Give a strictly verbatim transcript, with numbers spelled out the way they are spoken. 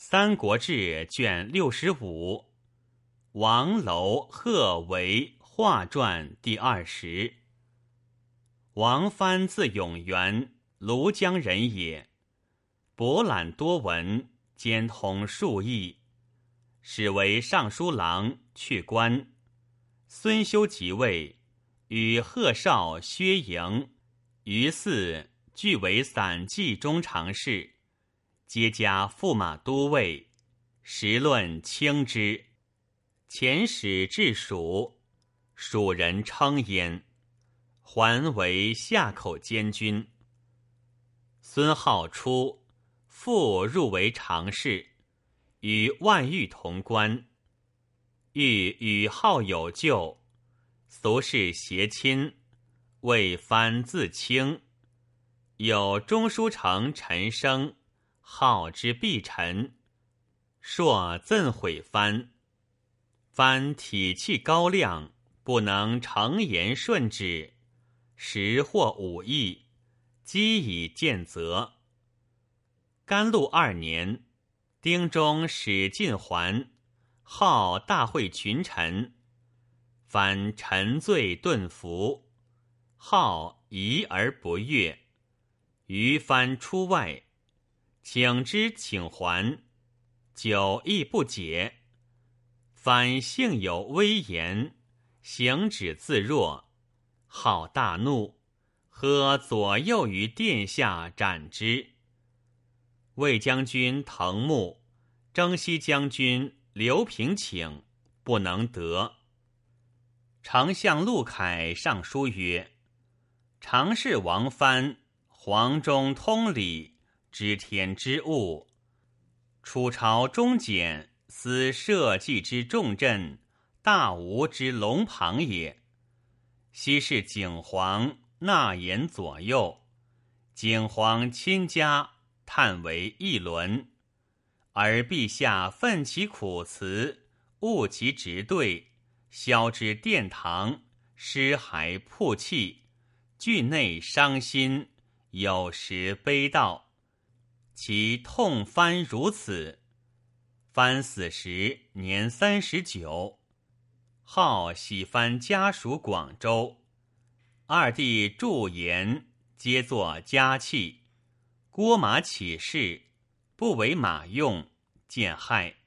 三国志》卷六十五，王楼贺为画传第二十。王藩字永元，庐江人也，博览多闻，兼通数艺，始为尚书郎，去官。孙修即位，与贺绍、薛营、于嗣俱为散骑中常侍，皆加驸马都尉，时论轻之。遣使至蜀，蜀人称焉，还为夏口监军。孙皓初，复入为常侍，与万玉同官。玉与皓有旧，俗世偕亲，谓藩自轻。有中书丞陈升，皓之必臣，朔赠毁藩。藩体气高亮，不能诚言顺旨，时获武艺，积以见责。甘露二年，丁中使进还，号大会群臣，藩沉醉顿服，号疑而不悦，于藩出外，请之请还，久亦不解。藩性有威严，行止自若，号大怒，喝左右于殿下斩之。魏将军滕穆、征西将军刘平请，不能得。丞相陆凯上书曰：常侍王藩，黄中通理，知天之物，楚朝忠简，思社稷之重镇，大吴之龙庞也。昔是景皇纳言左右，景皇亲家，叹为一伦，而陛下奋其苦辞，务其直对，消之殿堂，尸骸曝泣，郡内伤心，有时悲悼。其痛藩如此。藩死时年三十九，号喜藩家属广州，二弟祝言皆作家器，郭马起事，不为马用，见害。